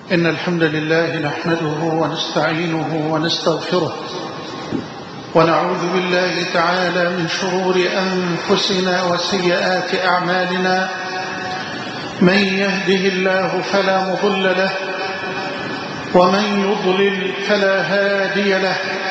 إن الحمد لله نحمده ونستعينه ونستغفره ونعوذ بالله تعالى من شرور أنفسنا وسيئات أعمالنا. من يهده الله فلا مضل له ومن يضلل فلا هادي له،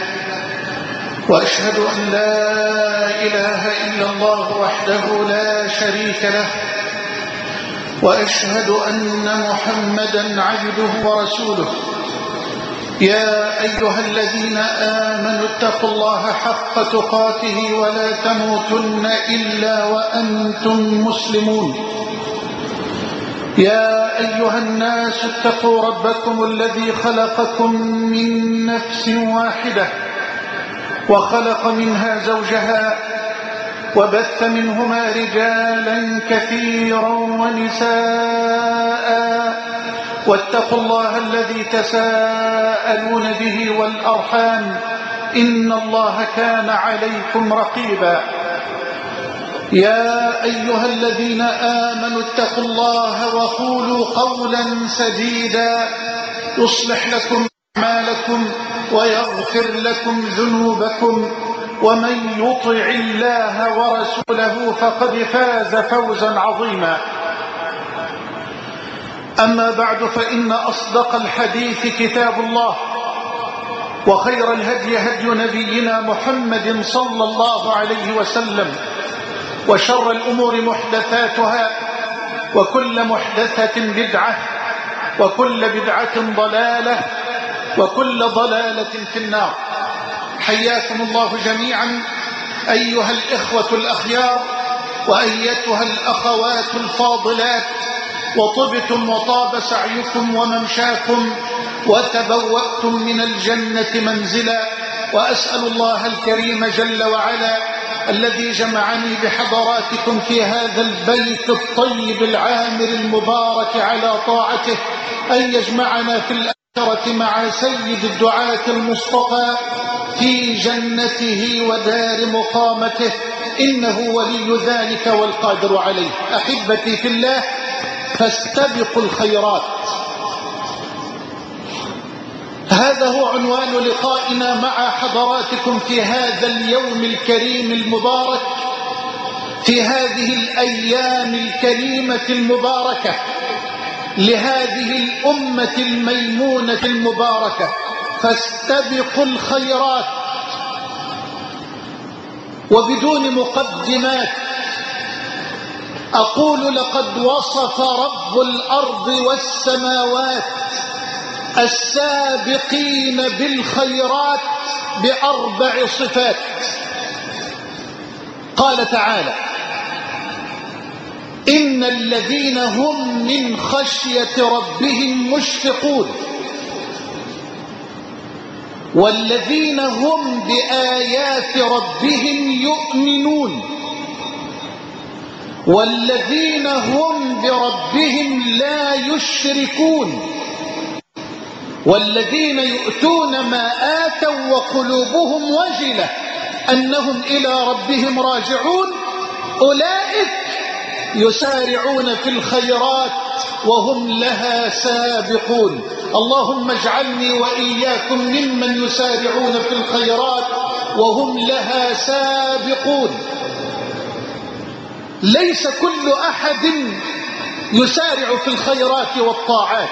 وأشهد أن لا إله إلا الله وحده لا شريك له، وأشهد أن محمدا عبده ورسوله. يا أيها الذين آمنوا اتقوا الله حق تقاته ولا تموتن إلا وأنتم مسلمون. يا أيها الناس اتقوا ربكم الذي خلقكم من نفس واحدة وخلق منها زوجها وبث منهما رجالا كثيرا ونساء، واتقوا الله الذي تساءلون به والأرحام إن الله كان عليكم رقيبا. يا أيها الذين آمنوا اتقوا الله وقولوا قولا سديدا يصلح لكم أعمالكم ويغفر لكم ذنوبكم، ومن يطع الله ورسوله فقد فاز فوزا عظيما. أما بعد، فإن أصدق الحديث كتاب الله، وخير الهدي هدي نبينا محمد صلى الله عليه وسلم، وشر الأمور محدثاتها، وكل محدثة بدعة، وكل بدعة ضلالة، وكل ضلالة في النار. حياكم الله جميعا أيها الإخوة الأخيار وأيتها الأخوات الفاضلات، وطبتم وطاب سعيكم وممشاكم وتبوأتم من الجنة منزلا. وأسأل الله الكريم جل وعلا الذي جمعني بحضراتكم في هذا البيت الطيب العامر المبارك على طاعته أن يجمعنا في الآخرة مع سيد الدعاة المصطفى في جنته ودار مقامته، إنه ولي ذلك والقادر عليه. أحبتي في الله، فاستبقوا الخيرات. هذا هو عنوان لقائنا مع حضراتكم في هذا اليوم الكريم المبارك، في هذه الأيام الكريمة المباركة لهذه الأمة الميمونة المباركة. فاستبقوا الخيرات. وبدون مقدمات أقول: لقد وصف رب الأرض والسماوات السابقين بالخيرات بأربع صفات. قال تعالى: إن الذين هم من خشية ربهم مشفقون، والذين هم بآيات ربهم يؤمنون، والذين هم بربهم لا يشركون، والذين يؤتون ما آتوا وقلوبهم وجلة أنهم إلى ربهم راجعون، أولئك يسارعون في الخيرات وهم لها سابقون. اللهم اجعلني وإياكم ممن يسارعون في الخيرات وهم لها سابقون. ليس كل أحد يسارع في الخيرات والطاعات،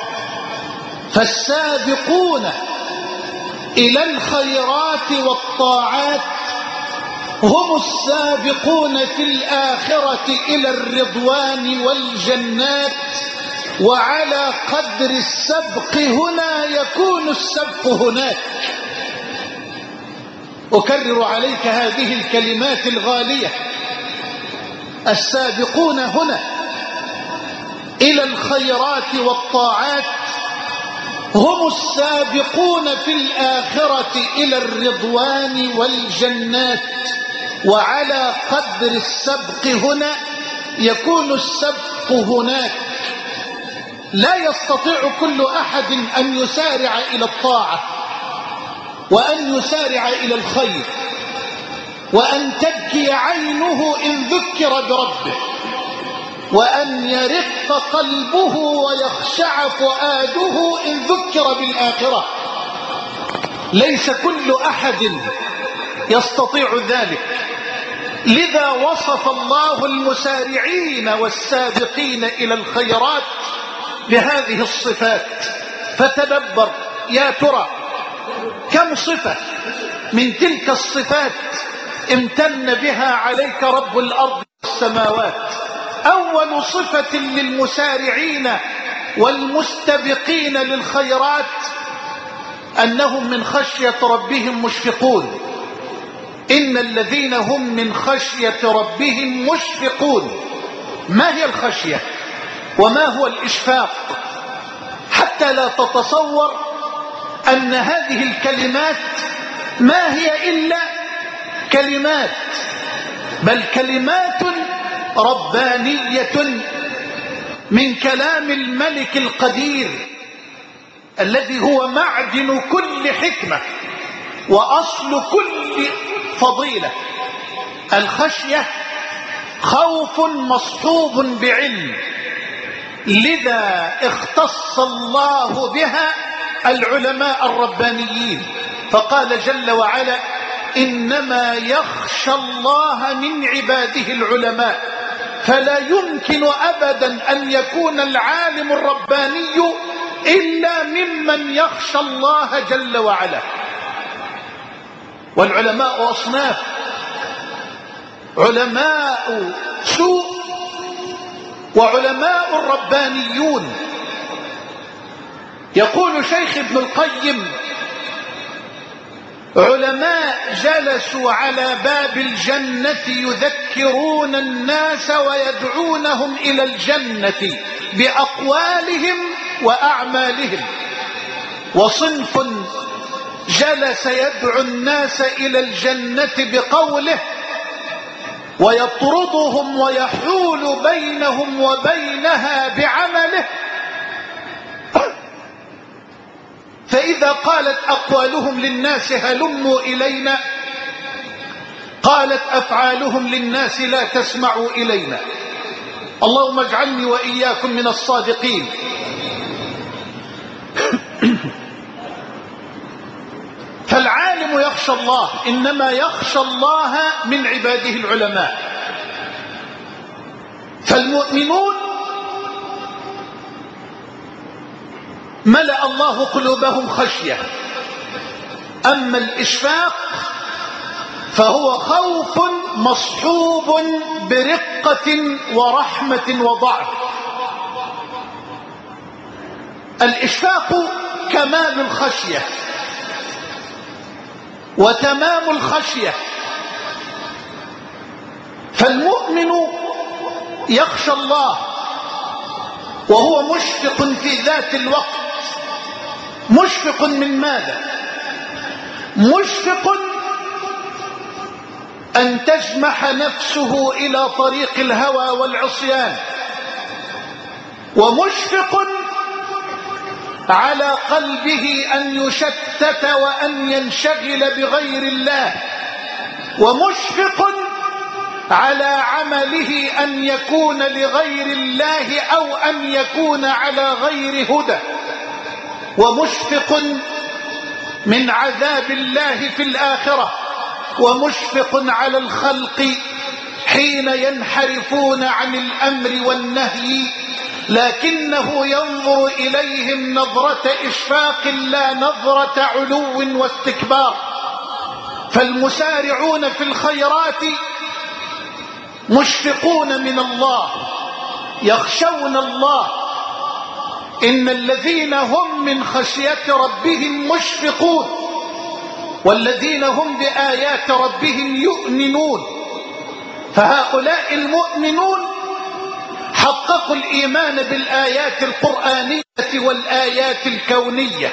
فالسابقون إلى الخيرات والطاعات هم السابقون في الآخرة إلى الرضوان والجنات، وعلى قدر السبق هنا يكون السبق هناك. أكرر عليك هذه الكلمات الغالية: السابقون هنا إلى الخيرات والطاعات هم السابقون في الآخرة إلى الرضوان والجنات، وعلى قدر السبق هنا يكون السبق هناك. لا يستطيع كل أحد أن يسارع إلى الطاعة، وأن يسارع إلى الخير، وأن تبكي عينه إن ذكر بربه، وأن يرق قلبه ويخشع فؤاده إن ذكر بالآخرة. ليس كل أحد يستطيع ذلك، لذا وصف الله المسارعين والسابقين إلى الخيرات بهذه الصفات. فتدبر يا ترى كم صفة من تلك الصفات امتن بها عليك رب الأرض والسماوات. أول صفة للمسارعين والمستبقين للخيرات أنهم من خشية ربهم مشفقون. إن الذين هم من خشية ربهم مشفقون. ما هي الخشية وما هو الإشفاق؟ حتى لا تتصور أن هذه الكلمات ما هي إلا كلمات، بل كلمات ربانية من كلام الملك القدير الذي هو معدن كل حكمة وأصل كل فضيلة. الخشية خوف مصحوب بعلم، لذا اختص الله بها العلماء الربانيين، فقال جل وعلا: إنما يخشى الله من عباده العلماء. فلا يمكن أبدا أن يكون العالم الرباني إلا ممن يخشى الله جل وعلا. والعلماء أصناف: علماء سوء وعلماء ربانيون. يقول شيخ ابن القيم: علماء جلسوا على باب الجنة يذكرون الناس ويدعونهم إلى الجنة بأقوالهم وأعمالهم، وصنف جلس يدعو الناس إلى الجنة بقوله ويطردهم ويحول بينهم وبينها بعمله. فإذا قالت أقوالهم للناس هلموا إلينا، قالت أفعالهم للناس لا تسمعوا إلينا. اللهم اجعلني وإياكم من الصادقين. فالعالم يخشى الله، إنما يخشى الله من عباده العلماء. فالمؤمنون ملأ الله قلوبهم خشية. أما الإشفاق فهو خوف مصحوب برقة ورحمة وضعف. الإشفاق كمال الخشية وتمام الخشية. فالمؤمن يخشى الله وهو مشفق في ذات الوقت. مشفق من ماذا؟ مشفق أن تجمح نفسه إلى طريق الهوى والعصيان، ومشفق على قلبه أن يشتت وأن ينشغل بغير الله، ومشفق على عمله أن يكون لغير الله أو أن يكون على غير هدى، ومشفق من عذاب الله في الآخرة، ومشفق على الخلق حين ينحرفون عن الأمر والنهي، لكنه ينظر إليهم نظرة إشفاق لا نظرة علو واستكبار. فالمسارعون في الخيرات مشفقون من الله، يخشون الله. إن الذين هم من خشية ربهم مشفقون، والذين هم بآيات ربهم يؤمنون. فهؤلاء المؤمنون حققوا الإيمان بالآيات القرآنية والآيات الكونية،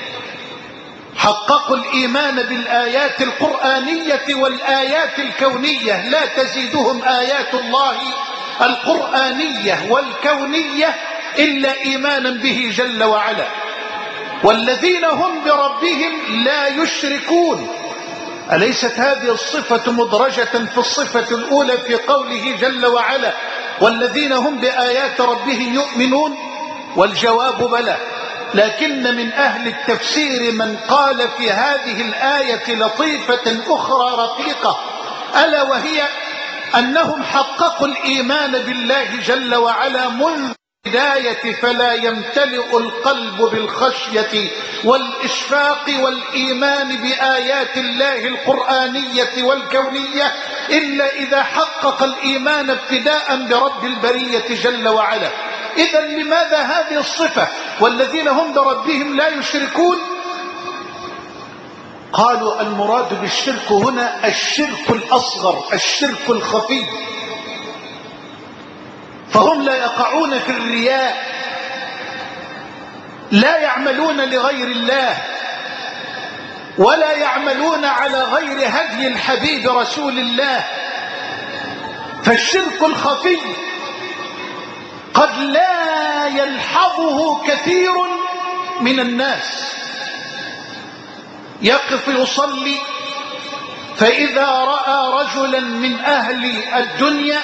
حققوا الإيمان بالآيات القرآنية والآيات الكونية، لا تزيدهم آيات الله القرآنية والكونية إلا إيمانا به جل وعلا. والذين هم بربهم لا يشركون. أليست هذه الصفة مدرجة في الصفة الأولى في قوله جل وعلا: والذين هم بآيات ربهم يؤمنون؟ والجواب بلى، لكن من أهل التفسير من قال في هذه الآية لطيفة أخرى رقيقة، ألا وهي أنهم حققوا الإيمان بالله جل وعلا منذ البداية، فلا يمتلئ القلب بالخشية والإشفاق والإيمان بآيات الله القرآنية والكونية إلا إذا حقق الإيمان ابتداء برب البرية جل وعلا. إذا لماذا هذه الصفة والذين هم بربهم لا يشركون؟ قالوا المراد بالشرك هنا الشرك الأصغر، الشرك الخفي، فهم لا يقعون في الرياء، لا يعملون لغير الله ولا يعملون على غير هدي الحبيب رسول الله. فالشرك الخفي قد لا يلحظه كثير من الناس، يقف يصلي فإذا رأى رجلا من أهل الدنيا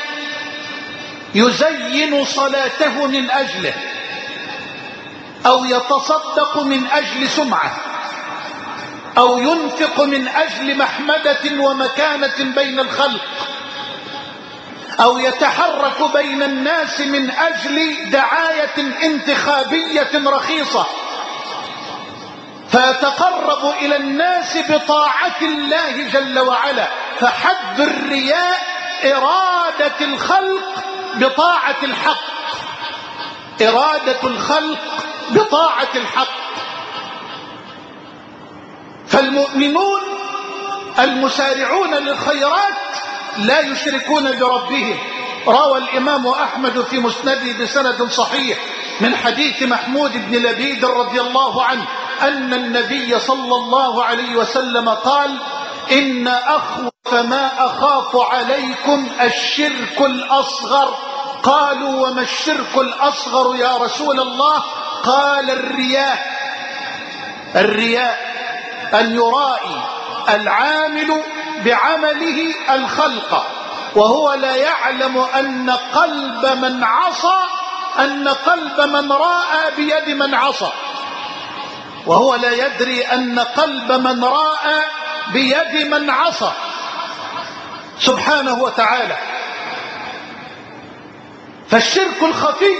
يزين صلاته من أجله أو يتصدق من أجل سمعة أو ينفق من أجل محمدة ومكانة بين الخلق أو يتحرك بين الناس من أجل دعاية انتخابية رخيصة، فيتقرب إلى الناس بطاعة الله جل وعلا. فحد الرياء إرادة الخلق بطاعة الحق، إرادة الخلق بطاعة الحق. فالمؤمنون المسارعون للخيرات لا يشركون بربهم. روى الإمام أحمد في مسنده بسند صحيح من حديث محمود بن لبيد رضي الله عنه أن النبي صلى الله عليه وسلم قال: إن أخوف ما أخاف عليكم الشرك الأصغر. قالوا: وما الشرك الأصغر يا رسول الله؟ قال: الرياء أن يرائي العامل بعمله الخلق وهو لا يعلم أن قلب من عصى، أن قلب من راى بيد من عصى، وهو لا يدري أن قلب من راى بيد من عصى سبحانه وتعالى. فالشرك الخفي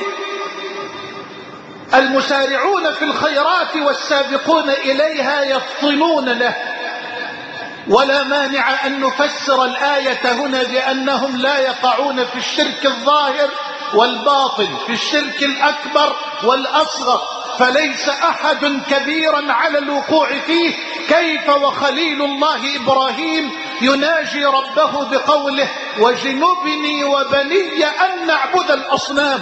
المسارعون في الخيرات والسابقون إليها يفطنون له، ولا مانع أن نفسر الآية هنا بأنهم لا يقعون في الشرك الظاهر والباطن، في الشرك الأكبر والأصغر، فليس أحد كبيرا على الوقوع فيه. كيف وخليل الله إبراهيم يناجي ربه بقوله: وجنبني وبني أن نعبد الأصنام.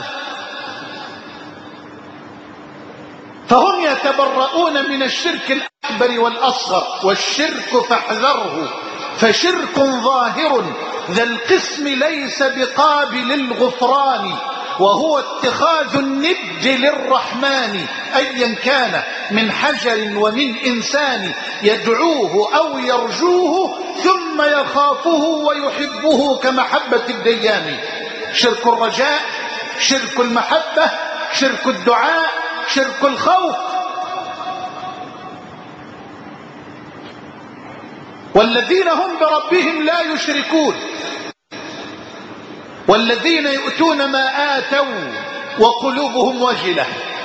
فهم يتبرؤون من الشرك الأكبر والأصغر. والشرك فاحذره فشرك ظاهر ذا القسم ليس بقابل الغفران، وهو اتخاذ الند للرحمن أيا كان من حجر ومن إنسان، يدعوه أو يرجوه ثم يخافه ويحبه كمحبة الديان. شرك الرجاء، شرك المحبة، شرك الدعاء، شرك الخوف. والذين هم بربهم لا يشركون، والذين يؤتون ما آتوا وقلوبهم وجلة،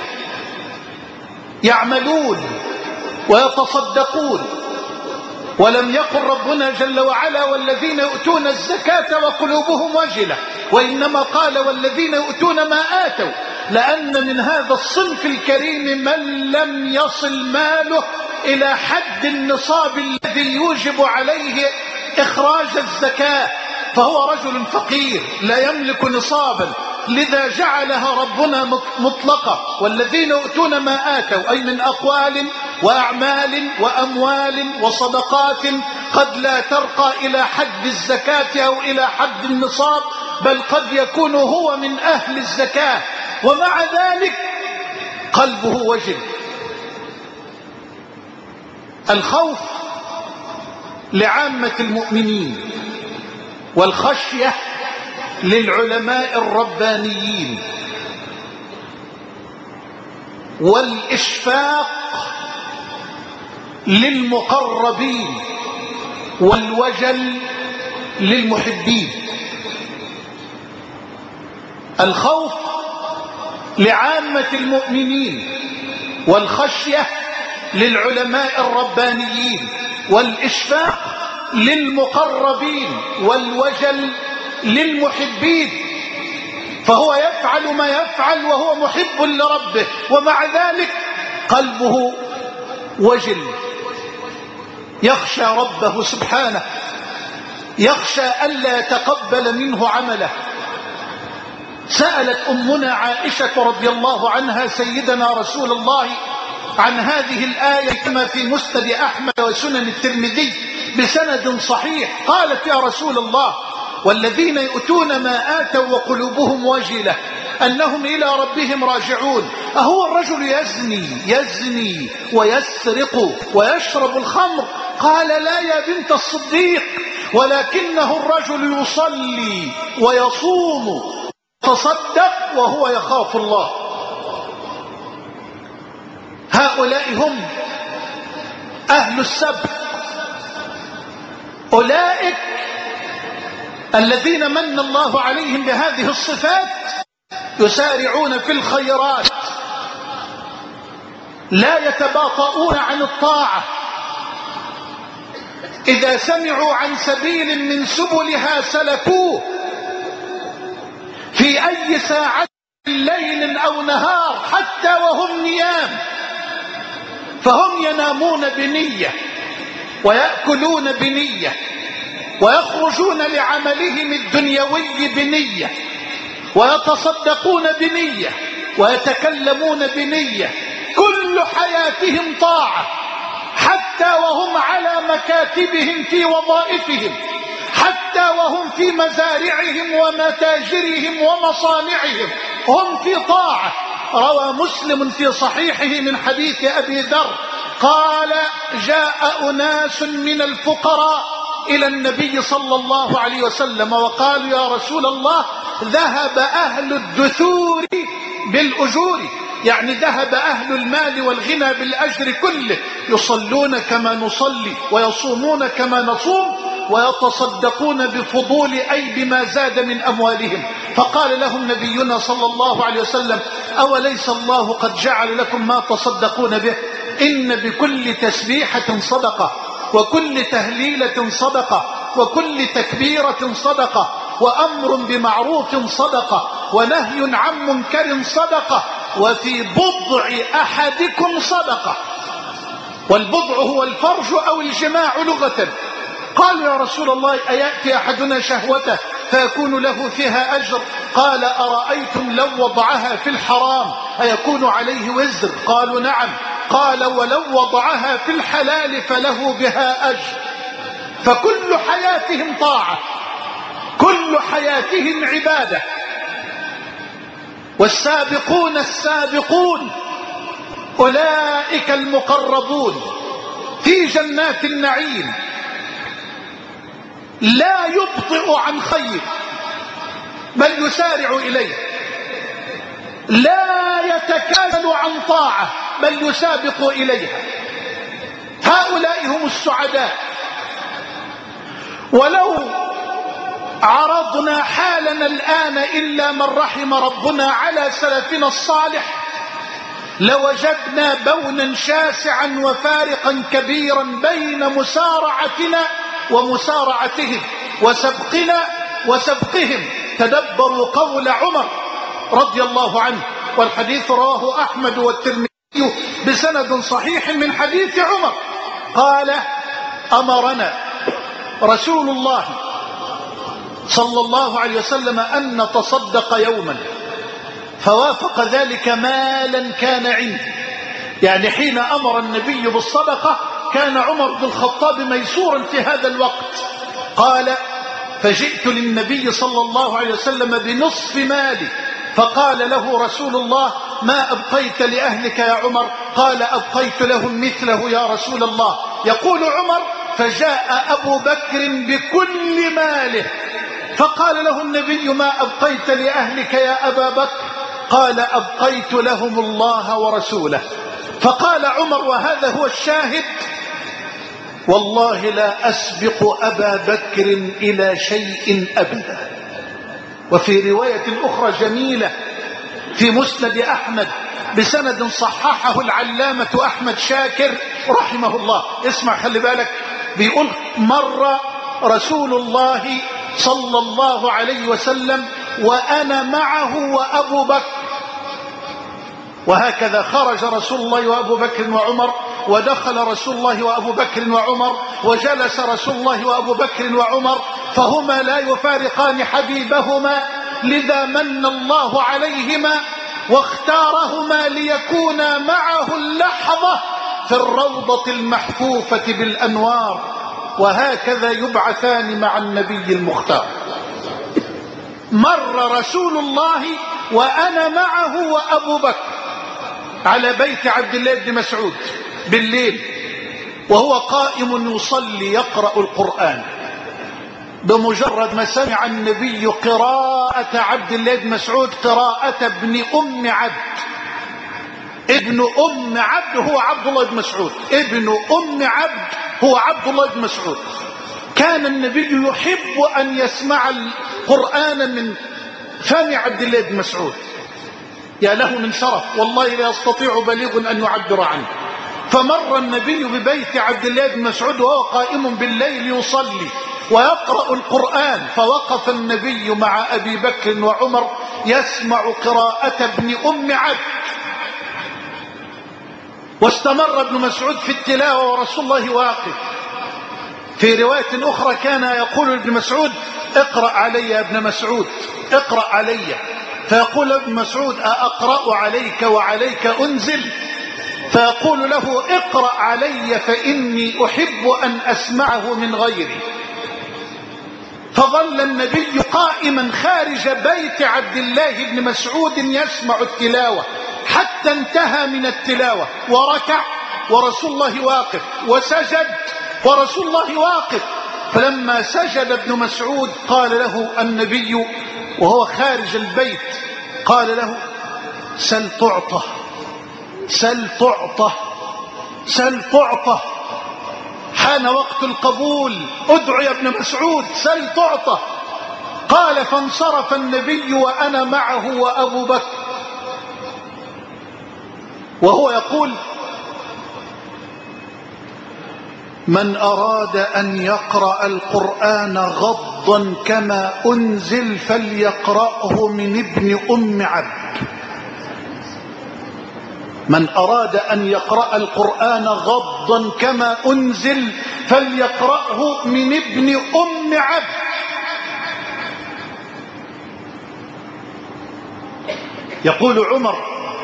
يعملون ويتصدقون. ولم يقل ربنا جل وعلا: والذين يؤتون الزكاة وقلوبهم وجلة، وإنما قال: والذين يؤتون ما آتوا، لأن من هذا الصنف الكريم من لم يصل ماله إلى حد النصاب الذي يوجب عليه إخراج الزكاة، فهو رجل فقير لا يملك نصابا، لذا جعلها ربنا مطلقة. والذين يؤتون ما آتوا أي من أقوال وأعمال وأموال وصدقات قد لا ترقى إلى حد الزكاة أو إلى حد النصاب، بل قد يكون هو من أهل الزكاة ومع ذلك قلبه وجل. الخوف لعامة المؤمنين، والخشية للعلماء الربانيين، والإشفاق للمقربين، والوجل للمحبين. الخوف لعامة المؤمنين، والخشية للعلماء الربانيين، والإشفاق للمقربين، والوجل للمحبين. فهو يفعل ما يفعل وهو محب لربه، ومع ذلك قلبه وجل، يخشى ربه سبحانه، يخشى ألا يتقبل منه عمله. سألت أمنا عائشة رضي الله عنها سيدنا رسول الله عن هذه الآية كما في مسند أحمد وسنن الترمذي بسند صحيح. قالت: يا رسول الله، والذين يؤتون ما آتوا وقلوبهم وجلة أنهم إلى ربهم راجعون، أهو الرجل يزني ويسرق ويشرب الخمر؟ قال: لا يا بنت الصديق، ولكنه الرجل يصلي ويصوم تصدق وهو يخاف الله. هؤلاء هم أهل السبت، أولئك الذين من الله عليهم بهذه الصفات يسارعون في الخيرات، لا يتباطؤون عن الطاعة، إذا سمعوا عن سبيل من سبلها سلكوه في أي ساعة ليل أو نهار حتى وهم نيام، فهم ينامون بنية ويأكلون بنية ويخرجون لعملهم الدنيوي بنية ويتصدقون بنية ويتكلمون بنية، كل حياتهم طاعة، حتى وهم على مكاتبهم في وظائفهم، حتى وهم في مزارعهم ومتاجرهم ومصانعهم هم في طاعة. روى مسلم في صحيحه من حديث أبي ذر قال: جاء أناس من الفقراء إلى النبي صلى الله عليه وسلم وقالوا: يا رسول الله، ذهب أهل الدثور بالأجور، يعني ذهب أهل المال والغنى بالأجر كله، يصلون كما نصلي ويصومون كما نصوم ويتصدقون بفضول أي بما زاد من أموالهم. فقال لهم نبينا صلى الله عليه وسلم: أوليس الله قد جعل لكم ما تصدقون به؟ إن بكل تسبيحة صدقة، وكل تهليلة صدقة، وكل تكبيرة صدقة، وأمر بمعروف صدقة، ونهي عن منكر صدقة، وفي بضع أحدكم صدقة. والبضع هو الفرج أو الجماع لغة. قالوا: يا رسول الله، أيأتي أحدنا شهوته فيكون له فيها أجر؟ قال: أرأيتم لو وضعها في الحرام أيكون عليه وزر؟ قالوا: نعم. قال: ولو وضعها في الحلال فله بها أجر. فكل حياتهم طاعة، كل حياتهم عبادة. والسابقون السابقون أولئك المقربون في جنات النعيم، لا يبطئ عن خير بل يسارع إليه، لا يتكاسل عن طاعة بل يسابق إليها. هؤلاء هم السعداء. ولو عرضنا حالنا الآن إلا من رحم ربنا على سلفنا الصالح لوجدنا بونا شاسعا وفارقا كبيرا بين مسارعتنا ومسارعتهم، وسبقنا وسبقهم. تدبروا قول عمر رضي الله عنه، والحديث رواه أحمد والترمذي بسند صحيح من حديث عمر قال: أمرنا رسول الله صلى الله عليه وسلم أن نتصدق يوما، فوافق ذلك مالا كان عندي. يعني حين أمر النبي بالصدقة كان عمر بن الخطاب ميسورا في هذا الوقت. قال: فجئت للنبي صلى الله عليه وسلم بنصف مالي، فقال له رسول الله: ما أبقيت لأهلك يا عمر؟ قال: أبقيت لهم مثله يا رسول الله. يقول عمر: فجاء أبو بكر بكل ماله فقال له النبي: ما أبقيت لأهلك يا أبا بكر؟ قال: أبقيت لهم الله ورسوله. فقال عمر، وهذا هو الشاهد: والله لا أسبق أبا بكر إلى شيء أبدا. وفي رواية أخرى جميلة في مسند أحمد بسند صححه العلامة أحمد شاكر رحمه الله، اسمع خلي بالك، بيقول: مر رسول الله صلى الله عليه وسلم وأنا معه وأبو بكر، وهكذا خرج رسول الله وأبو بكر وعمر، ودخل رسول الله وأبو بكر وعمر، وجلس رسول الله وأبو بكر وعمر، فهما لا يفارقان حبيبهما، لذا من الله عليهما واختارهما ليكونا معه اللحظة في الروضة المحفوفة بالأنوار، وهكذا يبعثان مع النبي المختار. مر رسول الله وأنا معه وأبو بكر على بيت عبد الله بن مسعود بالليل، وهو قائم يصلي يقرأ القرآن. بمجرد ما سمع النبي قراءة عبد الله بن مسعود، قراءة ابن أم عبد، ابن أم عبد هو عبد الله بن مسعود، ابن أم عبد هو عبد الله بن مسعود، كان النبي يحب أن يسمع القرآن من فم عبد الله بن مسعود. يا له من شرف، والله لا يستطيع بليغ أن يعبر عنه. فمر النبي ببيت عبد الله بن مسعود وهو قائم بالليل يصلي ويقرأ القرآن، فوقف النبي مع أبي بكر وعمر يسمع قراءة ابن أم عبد، واستمر ابن مسعود في التلاوة ورسول الله واقف. في رواية أخرى كان يقول ابن مسعود: اقرأ علي يا ابن مسعود، اقرأ علي. فيقول ابن مسعود: أقرأ عليك وعليك أنزل؟ فيقول له: اقرأ علي فإني أحب أن أسمعه من غيري. فظل النبي قائما خارج بيت عبد الله بن مسعود يسمع التلاوة حتى انتهى من التلاوة، وركع ورسول الله واقف، وسجد ورسول الله واقف. فلما سجد ابن مسعود قال له النبي وهو خارج البيت، قال له: سل تعطى، سل تعطى، سل تعطى، حان وقت القبول، ادعو يا ابن مسعود، سل تعطى. قال: فانصرف النبي وأنا معه وأبو بكر وهو يقول: من أراد أن يقرأ القرآن غضا كما أنزل فليقرأه من ابن أم عبد. من أراد أن يقرأ القرآن غضا كما أنزل فليقرأه من ابن أم عبد. يقول عمر: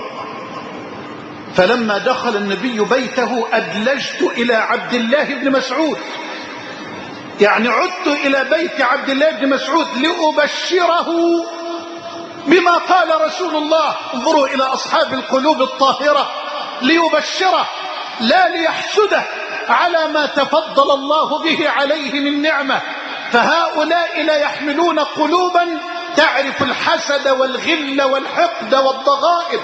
فلما دخل النبي بيته أدلجت إلى عبد الله بن مسعود، يعني عدت إلى بيت عبد الله بن مسعود لأبشره بما قال رسول الله. انظروا إلى أصحاب القلوب الطاهرة، ليبشره لا ليحسده على ما تفضل الله به عليه من نعمة، فهؤلاء لا يحملون قلوبا تعرف الحسد والغل والحقد والضغائن.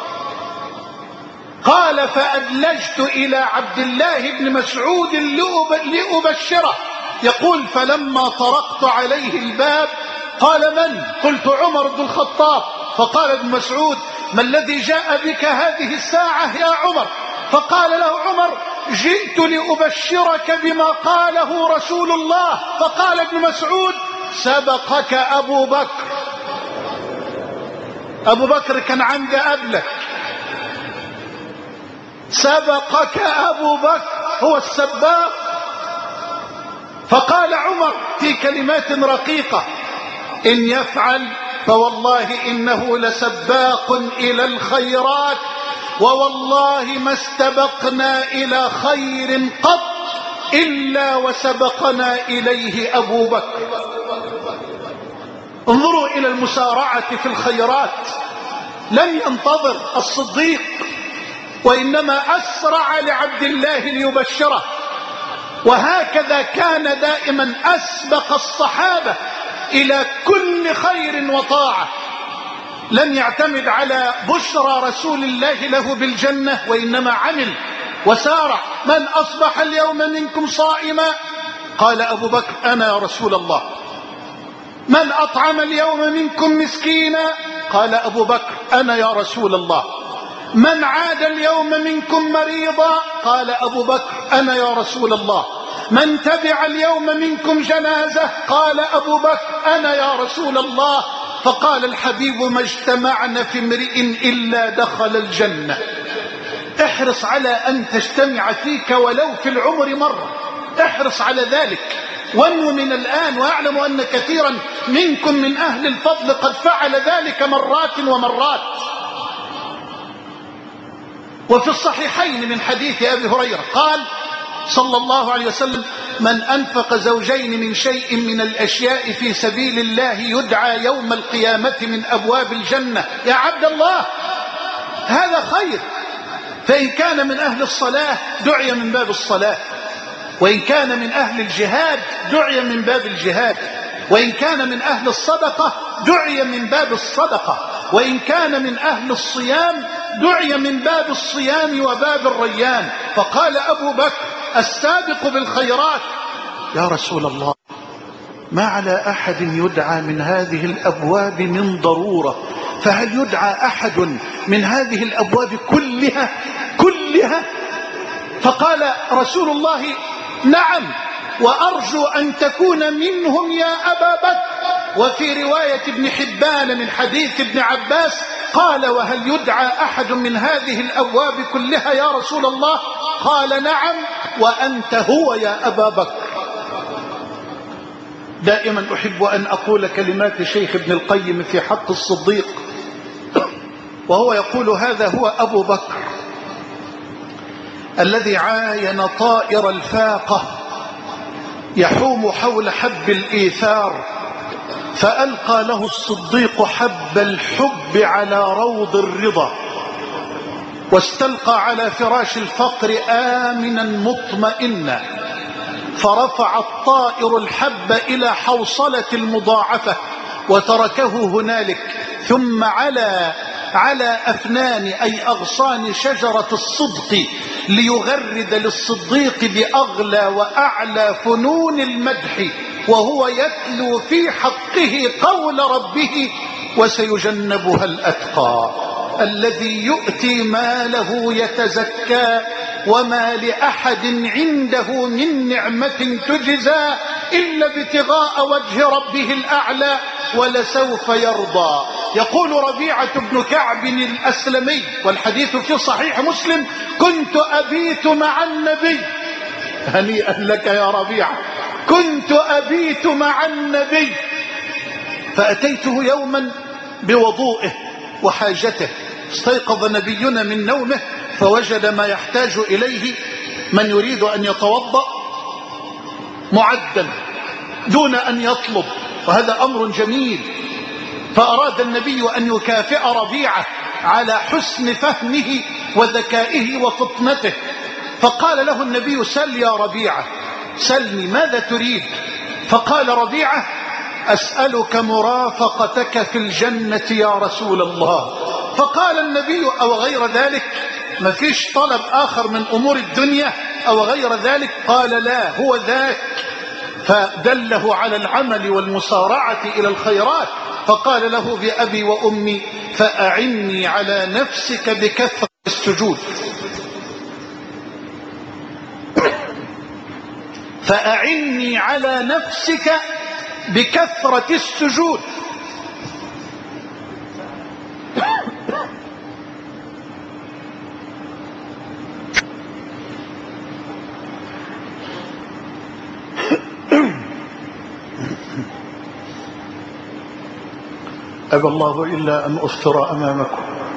قال: فأدلجت إلى عبد الله بن مسعود لأبشره. يقول: فلما طرقت عليه الباب قال: من؟ قلت: عمر بن الخطاب. فقال ابن مسعود: ما الذي جاء بك هذه الساعة يا عمر؟ فقال له عمر: جئت لأبشرك بما قاله رسول الله. فقال ابن مسعود: سبقك أبو بكر، أبو بكر كان عندي قبلك، سبقك أبو بكر، هو السباق. فقال عمر في كلمات رقيقة: إن يفعل فوالله إنه لسباق إلى الخيرات، ووالله ما استبقنا إلى خير قط إلا وسبقنا إليه أبو بكر. انظروا إلى المسارعة في الخيرات، لم ينتظر الصديق وإنما أسرع لعبد الله ليبشره. وهكذا كان دائما أسبق الصحابة إلى كل خير وطاعة، لم يعتمد على بشرى رسول الله له بالجنة، وإنما عمل وسارع. من أصبح اليوم منكم صائما؟ قال أبو بكر أنا يا رسول الله. من أطعم اليوم منكم مسكينا؟ قال أبو بكر أنا يا رسول الله. من عاد اليوم منكم مريضا؟ قال أبو بكر أنا يا رسول الله. من تبع اليوم منكم جنازة؟ قال أبو بكر أنا يا رسول الله. فقال الحبيب ما اجتمعنا في امرئ إلا دخل الجنة. احرص على أن تجتمع فيك ولو في العمر مرة، احرص على ذلك وانو من الآن. وأعلم أن كثيرا منكم من أهل الفضل قد فعل ذلك مرات ومرات. وفي الصحيحين من حديث أبي هريرة قال صلى الله عليه وسلم من أنفق زوجين من شيء من الأشياء في سبيل الله يدعى يوم القيامة من أبواب الجنة. يا عبد الله هذا خير. فإن كان من أهل الصلاة دعي من باب الصلاة، وإن كان من أهل الجهاد دعي من باب الجهاد، وإن كان من أهل الصدقة دعي من باب الصدقة، وإن كان من أهل الصيام دعي من باب الصيام وباب الريان. فقال أبو بكر السابق بالخيرات يا رسول الله ما على أحد يدعى من هذه الأبواب من ضرورة، فهل يدعى أحد من هذه الأبواب كلها؟ فقال رسول الله نعم وأرجو أن تكون منهم يا أبا بكر. وفي رواية ابن حبان من حديث ابن عباس قال وهل يدعى أحد من هذه الأبواب كلها يا رسول الله؟ قال نعم وأنت هو يا أبا بكر. دائما أحب أن أقول كلمات شيخ ابن القيم في حق الصديق، وهو يقول هذا هو أبو بكر الذي عاين طائر الفاقة يحوم حول حب الإيثار، فألقى له الصديق حب الحب على روض الرضا، واستلقى على فراش الفقر آمنا مطمئنا، فرفع الطائر الحب إلى حوصلة المضاعفة وتركه هنالك، ثم على أفنان أي أغصان شجرة الصدق ليغرد للصديق بأغلى وأعلى فنون المدح، وهو يتلو في حقه قول ربه وسيجنبها الأتقى الذي يؤتي ماله يتزكى وما لأحد عنده من نعمة تجزى إلا ابتغاء وجه ربه الأعلى ولسوف يرضى. يقول ربيعة بن كعب الأسلمي والحديث في صحيح مسلم كنت أبيت مع النبي. هنيئا لك يا ربيعة. كنت أبيت مع النبي فأتيته يوما بوضوئه وحاجته. استيقظ نبينا من نومه فوجد ما يحتاج إليه من يريد أن يتوضأ معدا دون أن يطلب، وهذا أمر جميل. فأراد النبي أن يكافئ ربيعة على حسن فهمه وذكائه وفطنته، فقال له النبي سل يا ربيعة سلني ماذا تريد؟ فقال ربيعة أسألك مرافقتك في الجنة يا رسول الله. فقال النبي أو غير ذلك؟ ما فيش طلب آخر من أمور الدنيا أو غير ذلك؟ قال لا هو ذاك. فدله على العمل والمسارعة إلى الخيرات، فقال له بأبي وأمي فأعني على نفسك بكثرة السجود. فأعني على نفسك بكثرة السجود. أبى الله إلا أن أستر أمامكم.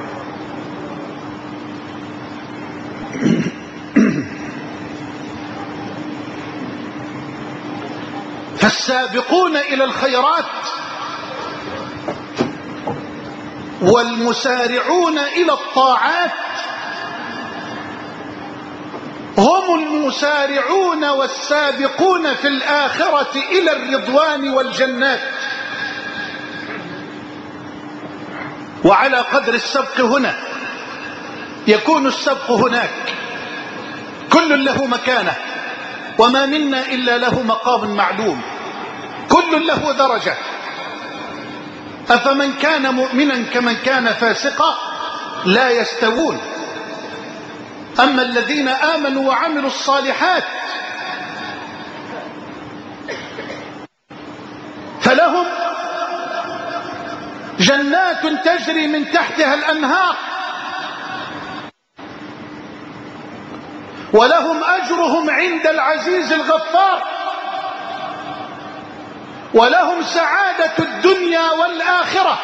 فالسابقون إلى الخيرات والمسارعون إلى الطاعات هم المسارعون والسابقون في الآخرة إلى الرضوان والجنات. وعلى قدر السبق هنا يكون السبق هناك. كل له مكانه، وما منا إلا له مقام معلوم، كل له درجة. أفمن كان مؤمنا كمن كان فاسقا لا يستوون. أما الذين آمنوا وعملوا الصالحات فلهم جنات تجري من تحتها الأنهار، ولهم أجرهم عند العزيز الغفار، ولهم سعادة الدنيا والآخرة.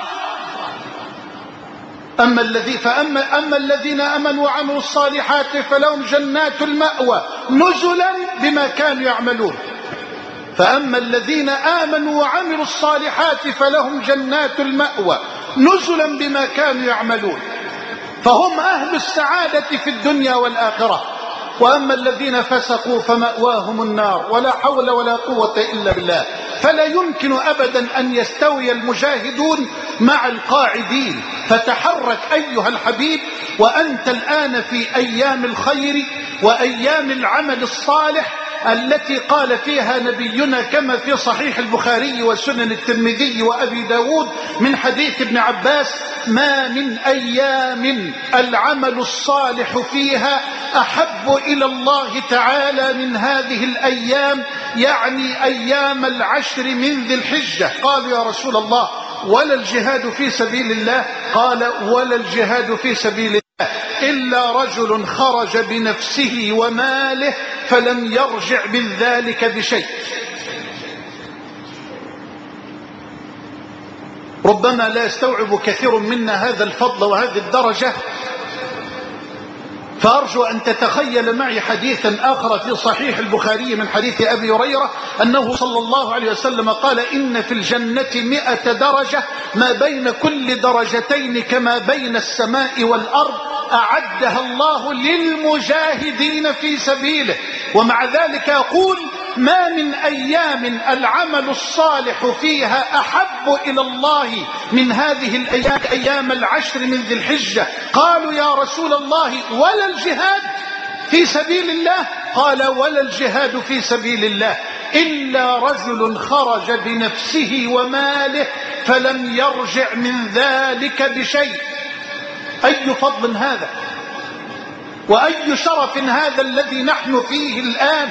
أما الذين آمنوا وعملوا الصالحات فلهم جنات المأوى نزلا بما كانوا يعملون. فأما الذين آمنوا وعملوا الصالحات فلهم جنات المأوى نزلا بما كانوا يعملون، فهم أهل السعادة في الدنيا والآخرة. وأما الذين فسقوا فمأواهم النار، ولا حول ولا قوة إلا بالله. فلا يمكن أبدا أن يستوي المجاهدون مع القاعدين. فتحرك أيها الحبيب، وأنت الآن في أيام الخير وأيام العمل الصالح التي قال فيها نبينا كما في صحيح البخاري وسنن الترمذي وأبي داود من حديث ابن عباس: ما من أيام العمل الصالح فيها أحب إلى الله تعالى من هذه الأيام، يعني أيام العشر من ذي الحجة. قالوا يا رسول الله ولا الجهاد في سبيل الله؟ قال ولا الجهاد في سبيل الله إلا رجل خرج بنفسه وماله فلم يرجع من ذلك بشيء. ربما لا يستوعب كثير منا هذا الفضل وهذه الدرجة، فأرجو أن تتخيل معي حديثا آخر في صحيح البخاري من حديث أبي هريرة أنه صلى الله عليه وسلم قال: إن في الجنة 100 درجة، ما بين كل درجتين كما بين السماء والأرض، أعدها الله للمجاهدين في سبيله. ومع ذلك يقول: ما من أيام العمل الصالح فيها أحب إلى الله من هذه الأيام، أيام العشر من ذي الحجة. قالوا يا رسول الله ولا الجهاد في سبيل الله؟ قال ولا الجهاد في سبيل الله إلا رجل خرج بنفسه وماله فلم يرجع من ذلك بشيء. أي فضل هذا، وأي شرف هذا الذي نحن فيه الآن.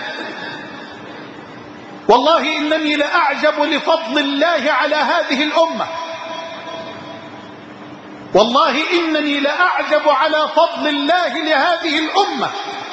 والله إنني لأعجب لفضل الله على هذه الأمة، والله إنني لأعجب على فضل الله لهذه الأمة.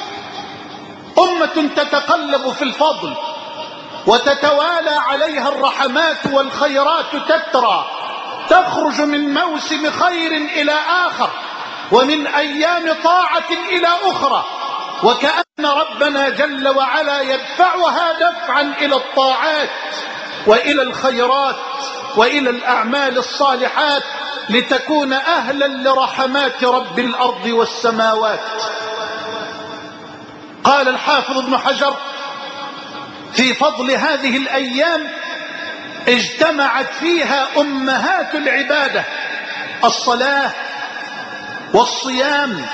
أمة تتقلب في الفضل وتتوالى عليها الرحمات والخيرات تترى، تخرج من موسم خير إلى آخر، ومن أيام طاعة إلى أخرى، وكأن ربنا جل وعلا يدفعها دفعا إلى الطاعات وإلى الخيرات وإلى الأعمال الصالحات، لتكون أهلا لرحمات رب الأرض والسماوات. قال الحافظ ابن حجر في فضل هذه الأيام: اجتمعت فيها أمهات العبادة، الصلاة والصيام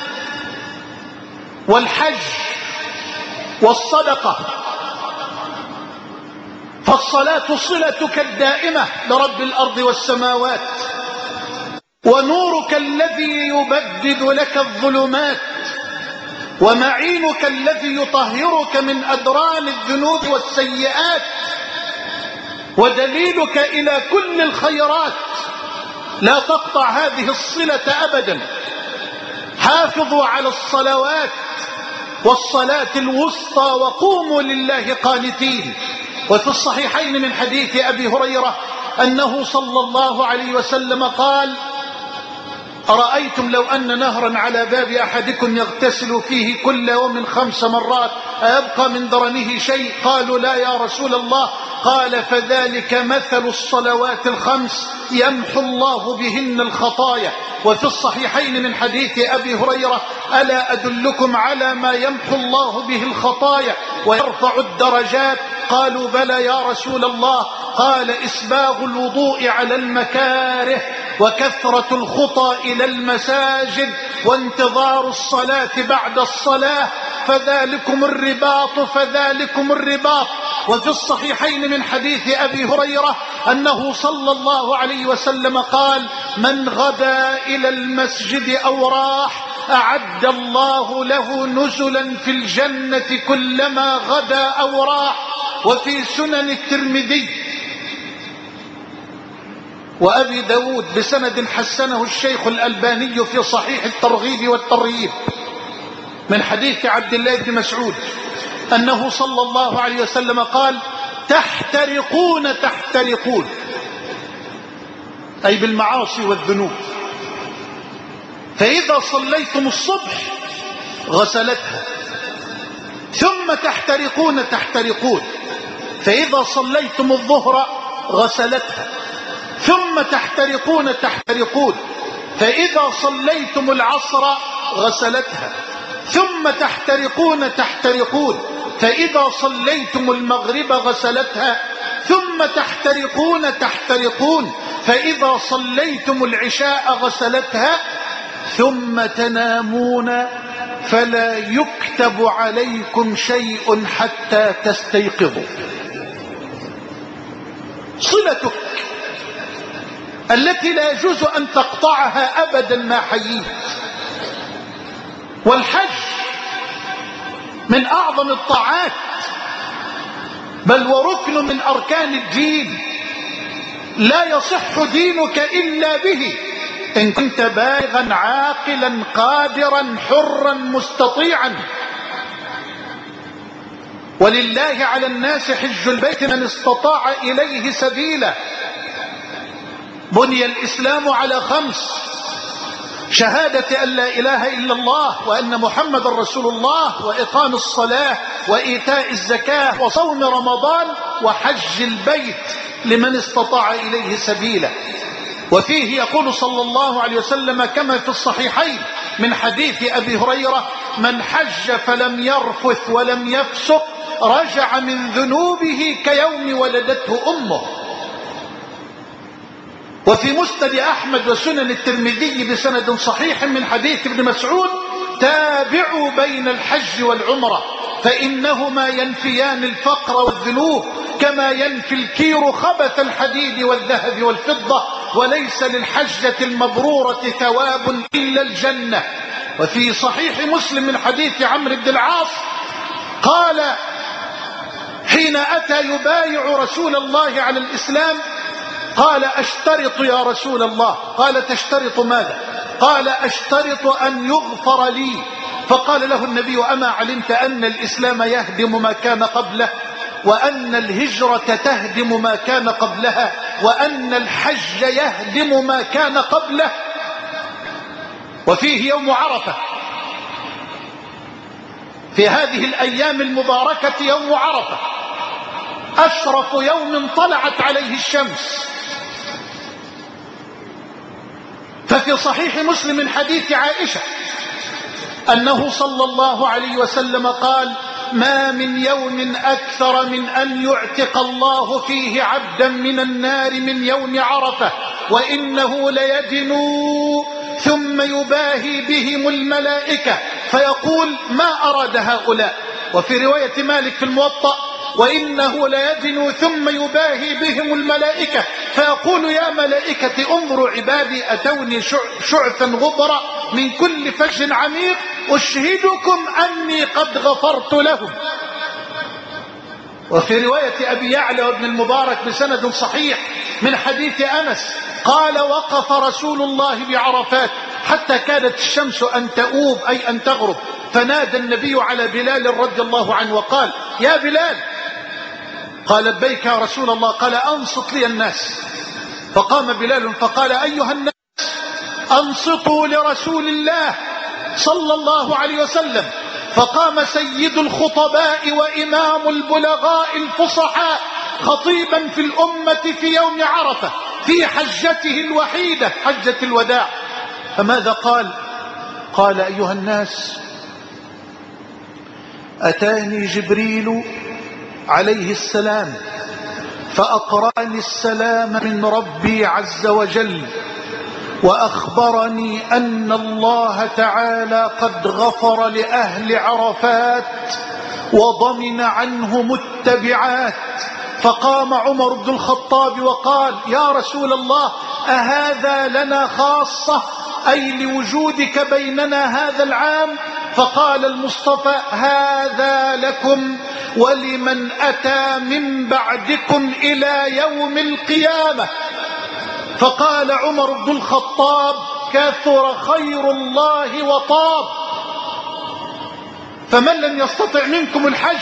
والحج والصدقة. فالصلاة صلتك الدائمة لرب الأرض والسماوات، ونورك الذي يبدد لك الظلمات، ومعينك الذي يطهرك من أدران الذنوب والسيئات، ودليلك إلى كل الخيرات. لا تقطع هذه الصلة أبدا. حافظوا على الصلوات والصلاة الوسطى وقوموا لله قانتين. وفي الصحيحين من حديث أبي هريرة أنه صلى الله عليه وسلم قال: أرأيتم لو أن نهرا على باب أحدكم يغتسل فيه كل يوم 5 مرات أيبقى من درنه شيء؟ قالوا لا يا رسول الله. قال: فذلك مثل الصلوات ال5 يمحو الله بهن الخطايا. وفي الصحيحين من حديث أبي هريرة: ألا أدلكم على ما يمحو الله به الخطايا ويرفع الدرجات؟ قالوا بلى يا رسول الله. قال: إسباغ الوضوء على المكاره وكثرة الخطى إلى المساجد وانتظار الصلاة بعد الصلاة، فذلكم الرباط. وفي الصحيحين من حديث أبي هريرة أنه صلى الله عليه وسلم قال: من غدا إلى المسجد أو راح أعد الله له نزلا في الجنة كلما غدا أو راح. وفي سنن الترمذي وأبي داود بسند حسنه الشيخ الألباني في صحيح الترغيب والترهيب من حديث عبد الله بن مسعود أنه صلى الله عليه وسلم قال: تحترقون أي بالمعاصي والذنوب، فإذا صليتم الصبح غسلتها، ثم تحترقون فإذا صليتم الظهر غسلتها، ثم تحترقون فإذا صليتم العصر غسلتها، ثم تحترقون فإذا صليتم المغرب غسلتها، ثم تحترقون فإذا صليتم العشاء غسلتها، ثم تنامون فلا يكتب عليكم شيء حتى تستيقظوا. صلتك التي لا يجوز أن تقطعها أبدا ما حييت. والحج من أعظم الطاعات، بل وركن من أركان الدين، لا يصح دينك إلا به إن كنت بالغا عاقلا قادرا حرا مستطيعا. ولله على الناس حج البيت من استطاع إليه سبيلا. بني الإسلام على 5: شهادة أن لا إله إلا الله وأن محمد رسول الله، وإقام الصلاة، وإيتاء الزكاة، وصوم رمضان، وحج البيت لمن استطاع إليه سبيلا. وفيه يقول صلى الله عليه وسلم كما في الصحيحين من حديث أبي هريرة: من حج فلم يرفث ولم يفسق رجع من ذنوبه كيوم ولدته أمه. وفي مسند أحمد وسنن الترمذي بسند صحيح من حديث ابن مسعود: تابعوا بين الحج والعمرة فإنهما ينفيان الفقر والذنوب كما ينفي الكير خبث الحديد والذهب والفضة، وليس للحجة المبرورة ثواب إلا الجنة. وفي صحيح مسلم من حديث عمرو بن العاص قال حين أتى يبايع رسول الله على الإسلام: قال: أشترط يا رسول الله. قال: تشترط ماذا؟ قال: أشترط أن يغفر لي. فقال له النبي: أما علمت أن الإسلام يهدم ما كان قبله، وأن الهجرة تهدم ما كان قبلها، وأن الحج يهدم ما كان قبله؟ وفيه يوم عرفة، في هذه الأيام المباركة يوم عرفة أشرف يوم طلعت عليه الشمس. ففي صحيح مسلم من حديث عائشة أنه صلى الله عليه وسلم قال: ما من يوم أكثر من أن يعتق الله فيه عبدا من النار من يوم عرفة، وإنه ليدنو ثم يباهي بهم الملائكة فيقول: ما أراد هؤلاء. وفي رواية مالك في الموطأ: وإنه ليدنو ثم يباهي بهم الملائكة فيقول: يا ملائكة انظروا عبادي أتوني شعثا غبرا من كل فج عميق أشهدكم أني قد غفرت لهم. وفي رواية أبي يعلى وابن المبارك بسند صحيح من حديث أنس قال: وقف رسول الله بعرفات حتى كادت الشمس أن تؤوب أي أن تغرب، فنادى النبي على بلال رضي الله عنه وقال: يا بلال. قال: لبيك يا رسول الله. قال: أنصت لي الناس. فقام بلال فقال: أيها الناس أنصتوا لرسول الله صلى الله عليه وسلم. فقام سيد الخطباء وإمام البلغاء الفصحاء خطيبا في الأمة في يوم عرفة في حجته الوحيدة حجة الوداع. فماذا قال؟ قال: أيها الناس أتاني جبريل عليه السلام فأقرأني السلام من ربي عز وجل، وأخبرني أن الله تعالى قد غفر لأهل عرفات وضمن عنهم التبعات. فقام عمر بن الخطاب وقال: يا رسول الله، أهذا لنا خاصة، أي لوجودك بيننا هذا العام؟ فقال المصطفى: هذا لكم ولمن أتى من بعدكم إلى يوم القيامة. فقال عمر بن الخطاب: كثر خير الله وطاب. فمن لم يستطع منكم الحج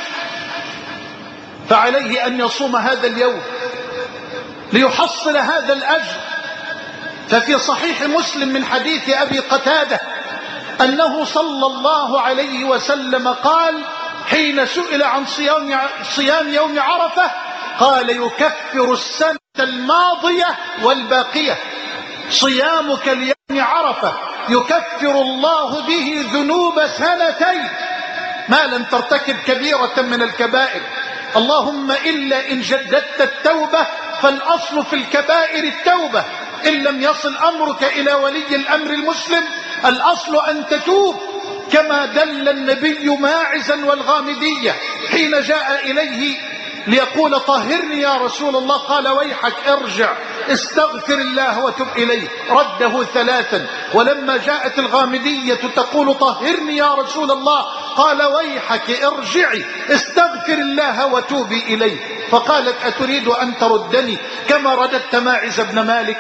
فعليه أن يصوم هذا اليوم ليحصل هذا الأجر. ففي صحيح مسلم من حديث أبي قتادة أنه صلى الله عليه وسلم قال حين سئل عن صيام يوم عرفة، قال: يكفر السنة الماضية والباقية. صيامك ليوم عرفة يكفر الله به ذنوب سنتين ما لم ترتكب كبيرة من الكبائر، اللهم إلا إن جددت التوبة، فالأصل في الكبائر التوبة. إن لم يصل أمرك إلى ولي الأمر المسلم الأصل أن تتوب، كما دل النبي ماعزا والغامدية حين جاء إليه ليقول: طهرني يا رسول الله، قال: ويحك ارجع استغفر الله وتب إليه. رده 3. ولما جاءت الغامدية تقول: طهرني يا رسول الله، قال: ويحك ارجعي استغفر الله وتوبي إليه. فقالت: أتريد أن تردني كما رددت ماعز بن مالك؟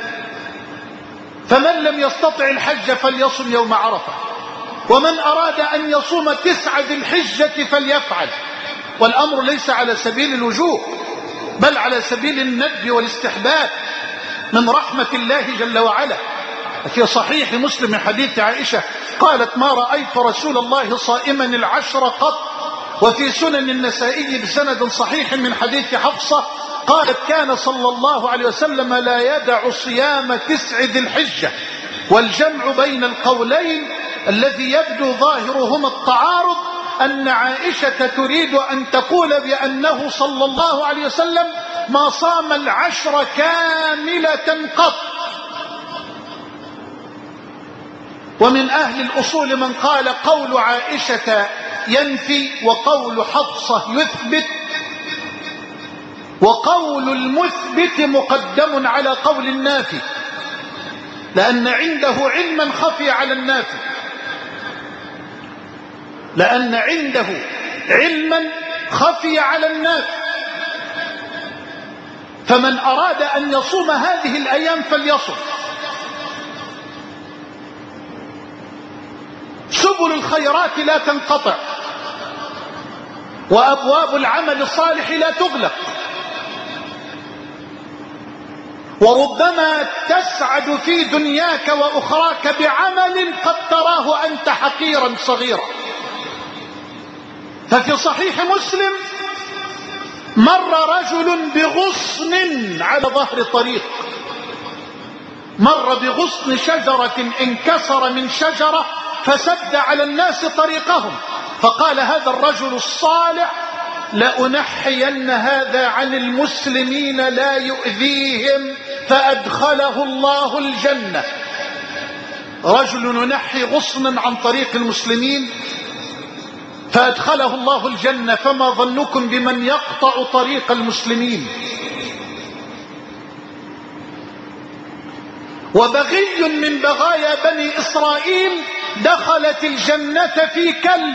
فمن لم يستطع الحج فليصم يوم عرفة، ومن أراد أن يصوم 9 ذي الحجة فليفعل. والأمر ليس على سبيل الوجوب بل على سبيل الندب والاستحباب من رحمة الله جل وعلا. في صحيح مسلم حديث عائشة قالت: ما رأيت رسول الله صائما 10 قط. وفي سنن النسائي بسند صحيح من حديث حفصة قالت: كان صلى الله عليه وسلم لا يدع صيام 9 ذي الحجة. والجمع بين القولين الذي يبدو ظاهرهما التعارض أن عائشة تريد أن تقول بأنه صلى الله عليه وسلم ما صام 10 كاملة قط. ومن أهل الأصول من قال قول عائشة ينفي وقول حفصة يثبت، وقول المثبت مقدم على قول النافي، لأن عنده علما خفي على النافي، لأن عنده علما خفي على النافي. فمن أراد أن يصوم هذه الأيام فليصم. سبل الخيرات لا تنقطع، وأبواب العمل الصالح لا تغلق، وربما تسعد في دنياك وأخراك بعمل قد تراه أنت حقيرا صغيرا. ففي صحيح مسلم مر رجل بغصن على ظهر طريق، مر بغصن شجرة انكسر من شجرة فسد على الناس طريقهم، فقال هذا الرجل الصالح: لأنحين هذا عن المسلمين لا يؤذيهم، فأدخله الله الجنة. رجل ينحي غصنا عن طريق المسلمين فأدخله الله الجنة، فما ظنكم بمن يقطع طريق المسلمين؟ وبغي من بغايا بني إسرائيل دخلت الجنة في كلب،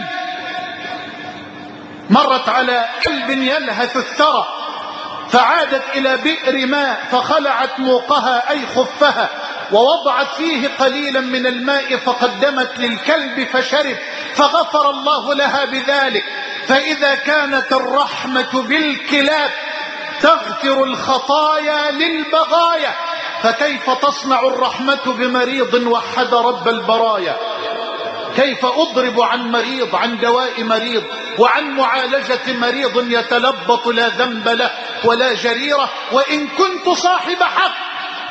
مرت على كلب يلهث الثرى فعادت إلى بئر ماء فخلعت موقها أي خفها ووضعت فيه قليلا من الماء فقدمت للكلب فشرب، فغفر الله لها بذلك. فإذا كانت الرحمة بالكلاب تغفر الخطايا للبغايا، فكيف تصنع الرحمة بمريض وحد رب البرايا؟ كيف أضرب عن مريض، عن دواء مريض، وعن معالجة مريض يتلبط لا ذنب له ولا جريرة، وإن كنت صاحب حق؟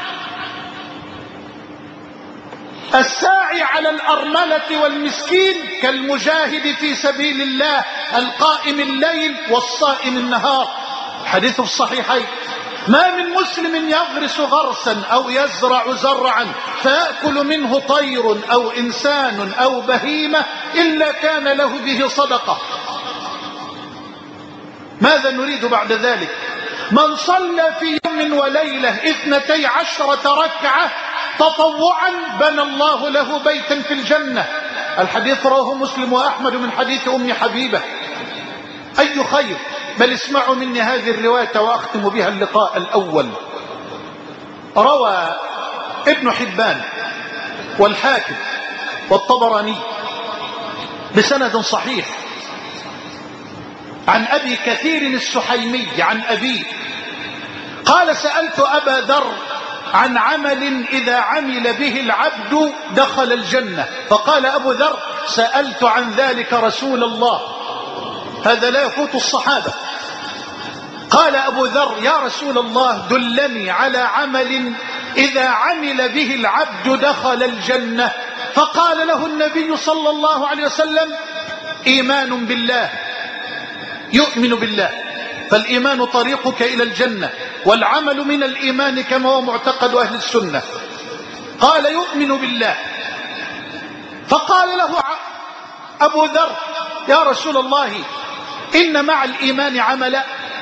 الساعي على الأرملة والمسكين كالمجاهد في سبيل الله القائم الليل والصائم النهار، حديث الصحيحين. ما من مسلم يغرس غرسا أو يزرع زرعا فيأكل منه طير أو إنسان أو بهيمة إلا كان له به صدقة. ماذا نريد بعد ذلك؟ من صلى في يوم وليلة 12 ركعة تطوعا بنى الله له بيتا في الجنة. الحديث رواه مسلم وأحمد من حديث أم حبيبة. أي خير؟ بل اسمعوا مني هذه الرواية وأختم بها اللقاء الأول. روى ابن حبان والحاكم والطبراني بسند صحيح عن أبي كثير السحيمي عن أبيه قال: سألت أبا ذر عن عمل إذا عمل به العبد دخل الجنة. فقال أبو ذر: سألت عن ذلك رسول الله. هذا لا يفوت الصحابة. قال أبو ذر: يا رسول الله دلني على عمل إذا عمل به العبد دخل الجنة. فقال له النبي صلى الله عليه وسلم: إيمان بالله. يؤمن بالله، فالإيمان طريقك إلى الجنة، والعمل من الإيمان كما هو معتقد أهل السنة. قال: يؤمن بالله. فقال له أبو ذر: يا رسول الله إن مع الإيمان عملا.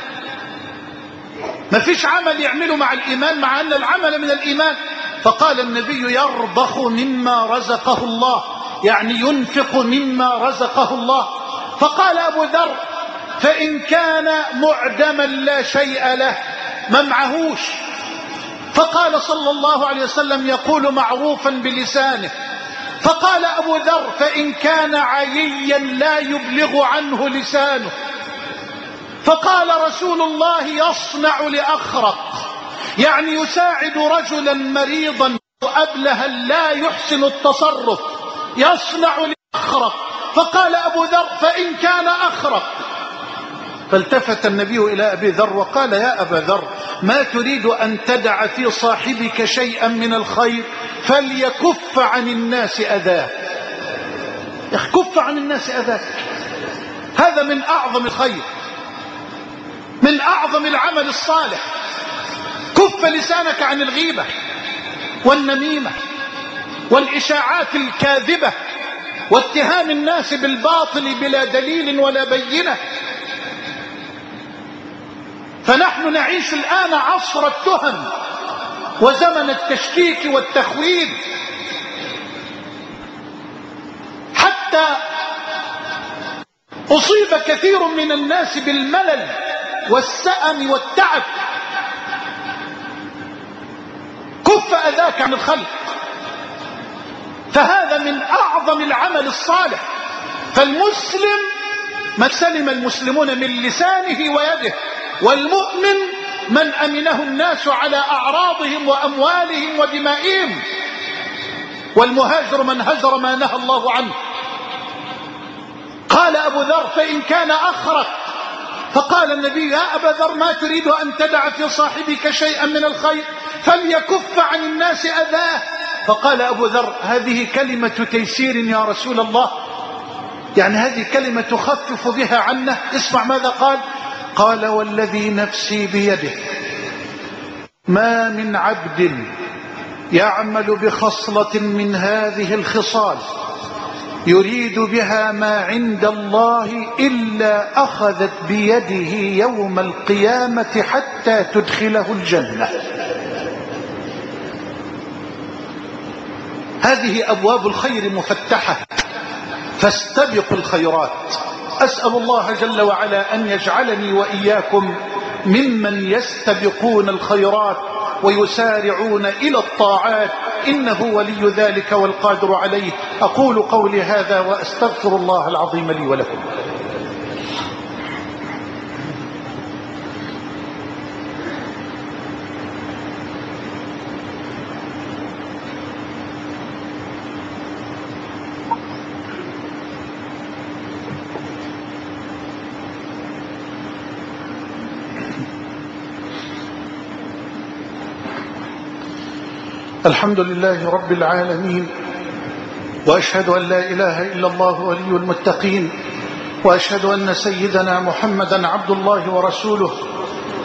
ما فيش عمل يعمله مع الإيمان مع أن العمل من الإيمان. فقال النبي: يرضخ مما رزقه الله، يعني ينفق مما رزقه الله. فقال أبو ذر: فإن كان معدما لا شيء له، ما معهوش. فقال صلى الله عليه وسلم: يقول معروفا بلسانه. فقال أبو ذر: فإن كان عييا لا يبلغ عنه لسانه. فقال رسول الله: يصنع لأخرق، يعني يساعد رجلا مريضا أبلها لا يحسن التصرف، يصنع لأخرق. فقال أبو ذر: فإن كان أخرق. فالتفت النبي إلى أبي ذر وقال: يا أبا ذر، ما تريد أن تدع في صاحبك شيئا من الخير فليكف عن الناس أذاه. كف عن الناس أذاه، هذا من أعظم الخير، من أعظم العمل الصالح. كف لسانك عن الغيبة والنميمة والإشاعات الكاذبة واتهام الناس بالباطل بلا دليل ولا بينة. فنحن نعيش الآن عصر التهم وزمن التشكيك والتخويف، حتى أصيب كثير من الناس بالملل والسأم والتعب. كف أذاك عن الخلق، فهذا من أعظم العمل الصالح. فالمسلم من سلم المسلمون من لسانه ويده، والمؤمن من أمنه الناس على أعراضهم وأموالهم ودمائهم، والمهاجر من هجر ما نهى الله عنه. قال أبو ذر: فإن كان أخرق. فقال النبي: يا أبا ذر، ما تريد أن تدع في صاحبك شيئا من الخير فليكف عن الناس أذاه. فقال أبو ذر: هذه كلمة تيسير يا رسول الله، يعني هذه كلمة تخفف بها عنه. اسمع ماذا قال: قال: والذي نفسي بيده ما من عبد يعمل بخصلة من هذه الخصال يريد بها ما عند الله إلا أخذت بيده يوم القيامة حتى تدخله الجنة. هذه أبواب الخير مفتحة، فاستبقوا الخيرات. أسأل الله جل وعلا أن يجعلني وإياكم ممن يستبقون الخيرات ويسارعون إلى الطاعات، إنه ولي ذلك والقادر عليه. أقول قولي هذا وأستغفر الله العظيم لي ولكم. الحمد لله رب العالمين، وأشهد أن لا إله إلا الله ولي المتقين، وأشهد أن سيدنا محمدا عبد الله ورسوله.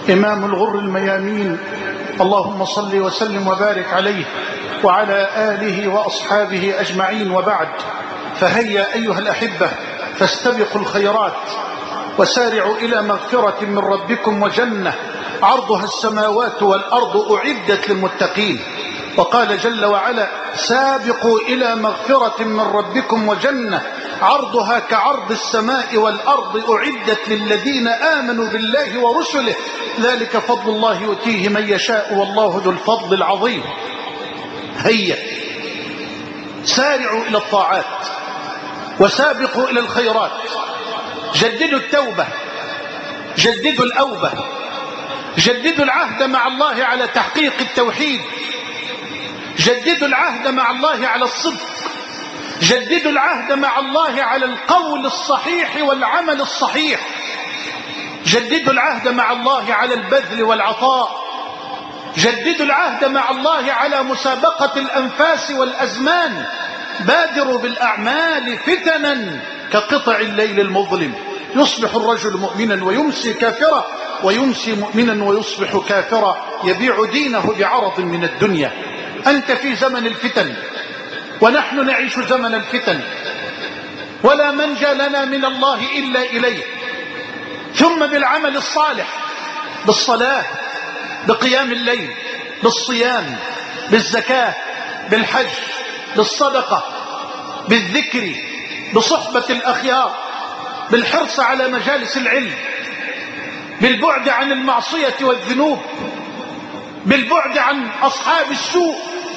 إمام الغر الميامين، اللهم صل وسلم وبارك عليه وعلى آله وأصحابه أجمعين، وبعد. فهيا أيها الأحبة فاستبقوا الخيرات وسارعوا إلى مغفرة من ربكم وجنة عرضها السماوات والأرض أعدت للمتقين. وقال جل وعلا: سابقوا إلى مغفرة من ربكم وجنة عرضها كعرض السماء والأرض أعدت للذين آمنوا بالله ورسله ذلك فضل الله يؤتيه من يشاء والله ذو الفضل العظيم. هيا سارعوا إلى الطاعات وسابقوا إلى الخيرات، جددوا التوبة، جددوا الأوبة، جددوا العهد مع الله على تحقيق التوحيد، جددوا العهد مع الله على الصدق، جددوا العهد مع الله على القول الصحيح والعمل الصحيح، جددوا العهد مع الله على البذل والعطاء، جددوا العهد مع الله على مسابقة الأنفاس والأزمان. بادروا بالأعمال فتنا كقطع الليل المظلم، يصبح الرجل مؤمنا ويمسي كافرا، ويمسي مؤمنا ويصبح كافرا، يبيع دينه بعرض من الدنيا. أنت في زمن الفتن ونحن نعيش زمن الفتن، ولا منجى لنا من الله إلا إليه. ثم بالعمل الصالح، بالصلاة، بقيام الليل، بالصيام، بالزكاة، بالحج، بالصدقة، بالذكر، بصحبة الأخيار، بالحرص على مجالس العلم، بالبعد عن المعصية والذنوب، بالبعد عن أصحاب السوء،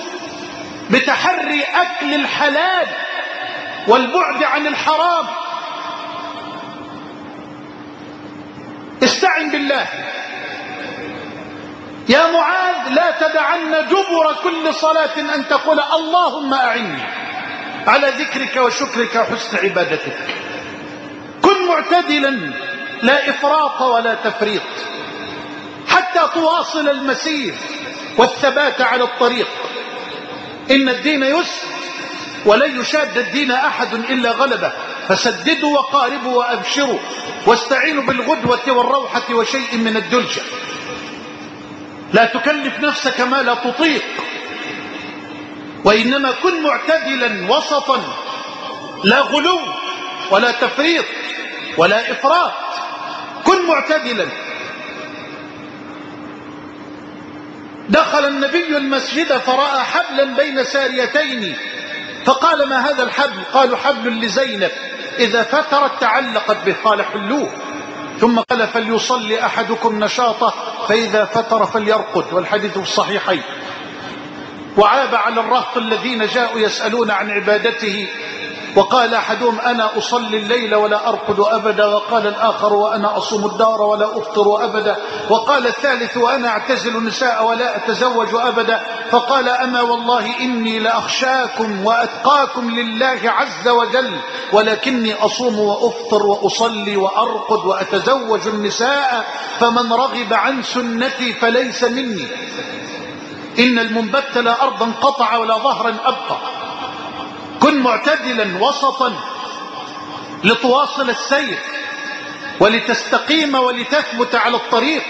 بتحري أكل الحلال والبعد عن الحرام. استعن بالله يا معاذ، لا تدعن جبر كل صلاة أن تقول اللهم أعني على ذكرك وشكرك وحسن عبادتك. كن معتدلا، لا إفراط ولا تفريط، حتى تواصل المسير والثبات على الطريق. إن الدين يسر ولن يشاد الدين أحد إلا غلبه، فسددوا وقاربوا وأبشروا واستعينوا بالغدوة والروحة وشيء من الدلجة. لا تكلف نفسك ما لا تطيق، وإنما كن معتدلا وسطا، لا غلو ولا تفريط ولا إفراط، كن معتدلا. دخل النبي المسجد فرأى حبلا بين ساريتين، فقال: ما هذا الحبل؟ قالوا: حبل لزينب إذا فترت تعلقت به. قال: حلوه. ثم قال: فليصلي أحدكم نشاطه فإذا فتر فليرقد، والحديث في الصحيحين. وعاب على الرهط الذين جاءوا يسألون عن عبادته، وقال أحدهم: أنا أصلي الليل ولا أرقد أبدا، وقال الآخر: وأنا أصوم الدار ولا أفطر أبدا، وقال الثالث: وأنا أعتزل النساء ولا أتزوج أبدا. فقال: أما والله إني لأخشاكم وأتقاكم لله عز وجل، ولكني أصوم وأفطر وأصلي وأرقد وأتزوج النساء، فمن رغب عن سنتي فليس مني. إن المنبت لا أرضا قطع ولا ظهرا أبقى. كن معتدلا وسطا لتواصل السير ولتستقيم ولتثبت على الطريق.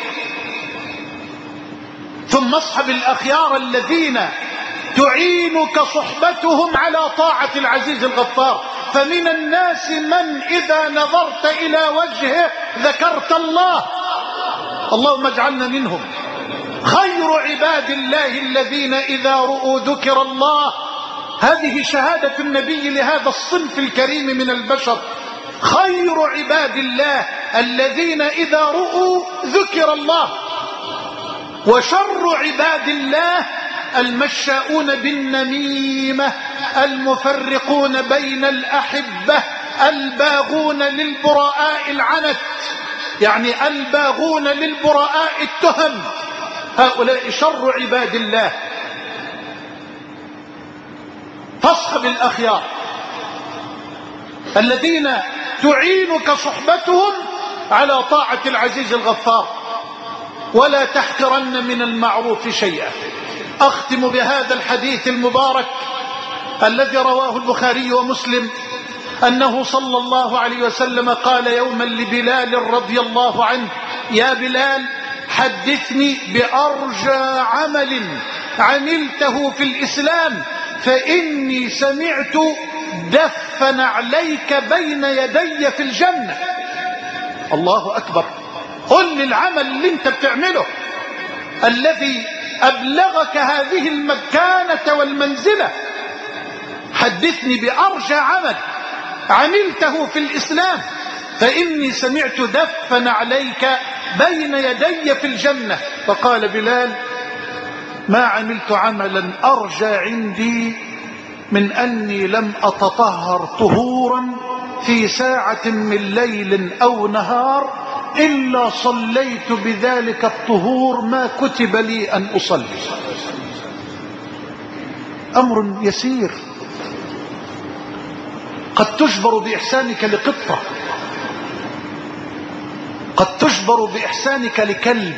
ثم اصحب الأخيار الذين تعينك صحبتهم على طاعة العزيز الغفار. فمن الناس من إذا نظرت إلى وجهه ذكرت الله. اللهم اجعلنا منهم. خير عباد الله الذين إذا رؤوا ذكر الله. هذه شهادة النبي لهذا الصنف الكريم من البشر. خير عباد الله الذين إذا رؤوا ذكر الله. وشر عباد الله المشاؤون بالنميمة، المفرقون بين الأحبة، الباغون للبراء العنت، يعني الباغون للبراء التهم. هؤلاء شر عباد الله. فاصحب الأخيار الذين تعينك صحبتهم على طاعة العزيز الغفار، ولا تحقرن من المعروف شيئا. أختم بهذا الحديث المبارك الذي رواه البخاري ومسلم، أنه صلى الله عليه وسلم قال يوما لبلال رضي الله عنه: يا بلال، حدثني بأرجى عمل عملته في الإسلام فإني سمعت دف نعليك بين يدي في الجنة. الله أكبر. قل لي العمل اللي انت بتعمله الذي أبلغك هذه المكانة والمنزلة. حدثني بأرجى عمل عملته في الإسلام فإني سمعت دف نعليك بين يدي في الجنة. فقال بلال: ما عملت عملا أرجى عندي من أني لم أتطهر طهورا في ساعة من ليل أو نهار إلا صليت بذلك الطهور ما كتب لي أن أصلي. أمر يسير قد تجبر بإحسانك لقطة، قد تجبر بإحسانك لكلب،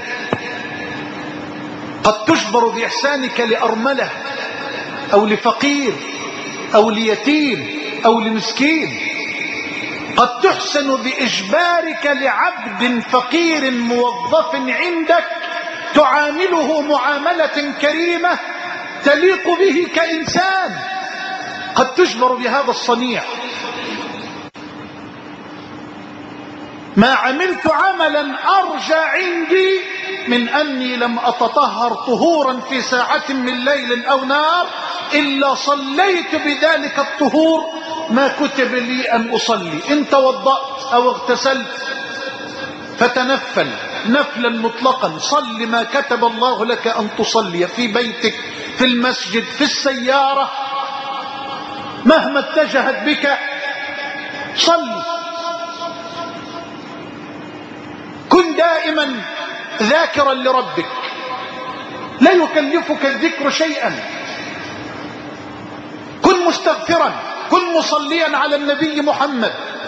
قد تجبر بإحسانك لأرملة أو لفقير أو ليتيم أو لمسكين، قد تحسن بإجبارك لعبد فقير موظف عندك تعامله معاملة كريمة تليق به كإنسان، قد تجبر بهذا الصنيع. ما عملت عملا أرجى عندي من أني لم أتطهر طهورا في ساعة من ليل أو نهار إلا صليت بذلك الطهور ما كتب لي أن أصلي. إن توضأت أو اغتسلت فتنفل نفلا مطلقا، صل ما كتب الله لك أن تصلي في بيتك، في المسجد، في السيارة، مهما اتجهت بك صل. كن دائما ذاكرا لربك، لا يكلفك الذكر شيئا. كن مستغفرا، كن مصليا على النبي محمد.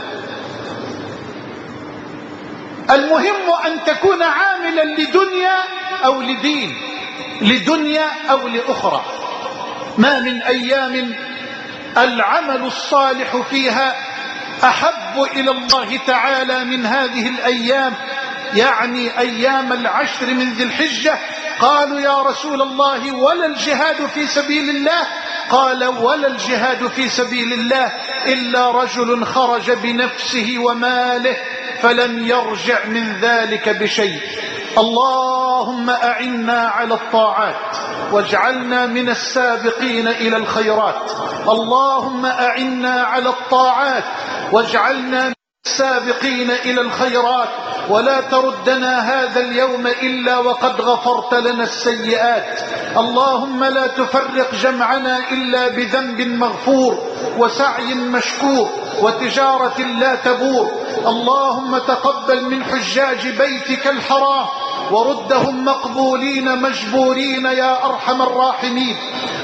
المهم أن تكون عاملا لدنيا أو لدين، لدنيا أو لأخرى. ما من أيام العمل الصالح فيها أحب إلى الله تعالى من هذه الأيام، يعني أيام العشر من ذي الحجة. قالوا يا رسول الله ولا الجهاد في سبيل الله؟ قال ولا الجهاد في سبيل الله إلا رجل خرج بنفسه وماله فلم يرجع من ذلك بشيء. اللهم أعنا على الطاعات واجعلنا من السابقين إلى الخيرات. اللهم أعنا على الطاعات واجعلنا من السابقين إلى الخيرات، ولا تردنا هذا اليوم إلا وقد غفرت لنا السيئات. اللهم لا تفرق جمعنا إلا بذنب مغفور وسعي مشكور وتجارة لا تبور. اللهم تقبل من حجاج بيتك الحرام وردهم مقبولين مجبورين يا أرحم الراحمين.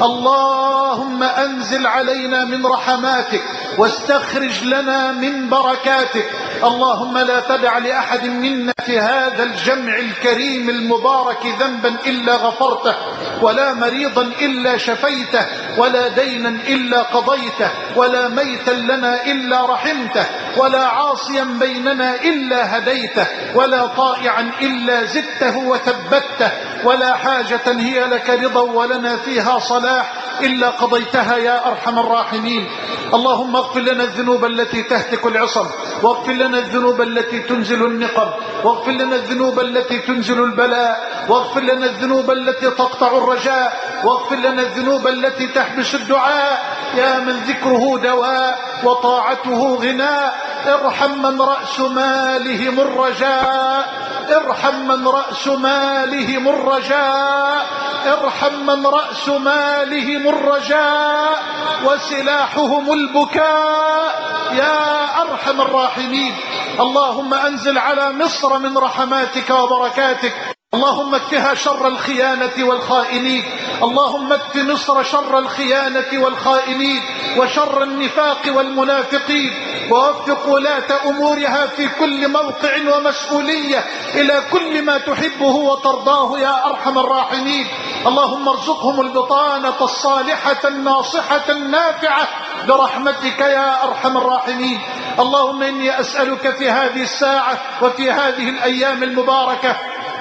اللهم أنزل علينا من رحماتك واستخرج لنا من بركاتك. اللهم لا تدع لأحد منا في هذا الجمع الكريم المبارك ذنبا إلا غفرته، ولا مريضا إلا شفيته، ولا دينا إلا قضيته، ولا ميتا لنا إلا رحمته، ولا عاصيا بيننا إلا هديته، ولا طائعا إلا زدته وثبته، ولا حاجة هي لك رضا ولنا فيها صلاح إلا قضيتها يا أرحم الراحمين. اللهم اغفر لنا الذنوب التي تهتك العصم، واغفر لنا الذنوب التي تنزل النقم، واغفر لنا الذنوب التي تنزل البلاء، واغفر لنا الذنوب التي تقطع الرجاء، واغفر لنا الذنوب التي تحبس الدعاء. يا من ذكره دواء وطاعته غناء، ارحم من رأس مالهم الرجاء، ارحم من رأس مالهم الرجاء، ارحم من رأس مالهم الرجاء وسلاحهم البكاء يا أرحم الراحمين. اللهم أنزل على مصر من رحماتك وبركاتك. اللهم اكفها شر الخيانة والخائنين. اللهم اكف مصر شر الخيانة والخائنين وشر النفاق والمنافقين، ووفق ولاة أمورها في كل موقع ومسؤولية إلى كل ما تحبه وترضاه يا أرحم الراحمين. اللهم ارزقهم البطانة الصالحة الناصحة النافعة برحمتك يا أرحم الراحمين. اللهم إني أسألك في هذه الساعة وفي هذه الأيام المباركة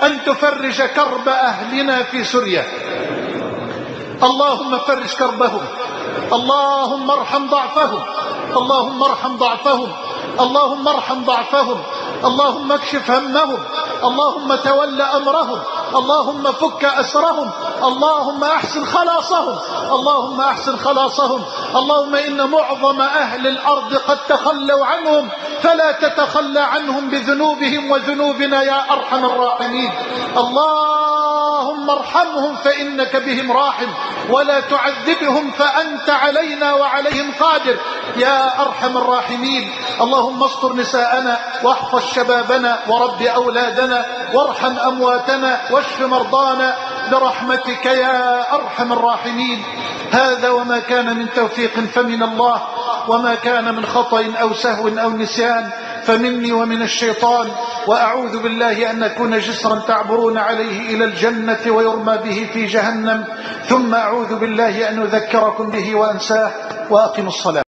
أن تفرج كرب أهلنا في سوريا. اللهم فرج كربهم، اللهم ارحم ضعفهم، اللهم ارحم ضعفهم، اللهم ارحم ضعفهم، اللهم اكشف همهم، اللهم تول أمرهم، اللهم فك أسرهم، اللهم أحسن خلاصهم، اللهم أحسن خلاصهم. اللهم إن معظم أهل الأرض قد تخلوا عنهم، فلا تتخلى عنهم بذنوبهم وذنوبنا يا أرحم الراحمين. اللهم ارحمهم فإنك بهم راحم، ولا تعذبهم فأنت علينا وعليهم قادر يا أرحم الراحمين. اللهم استر نساءنا واحفظ شبابنا ورب أولادنا وارحم أمواتنا واشف مرضانا برحمتك يا أرحم الراحمين. هذا وما كان من توفيق فمن الله، وما كان من خطأ أو سهو أو نسيان فمني ومن الشيطان، وأعوذ بالله أن نكون جسرا تعبرون عليه إلى الجنة ويرمى به في جهنم، ثم أعوذ بالله أن أذكركم به وأنساه. وأقم الصلاة.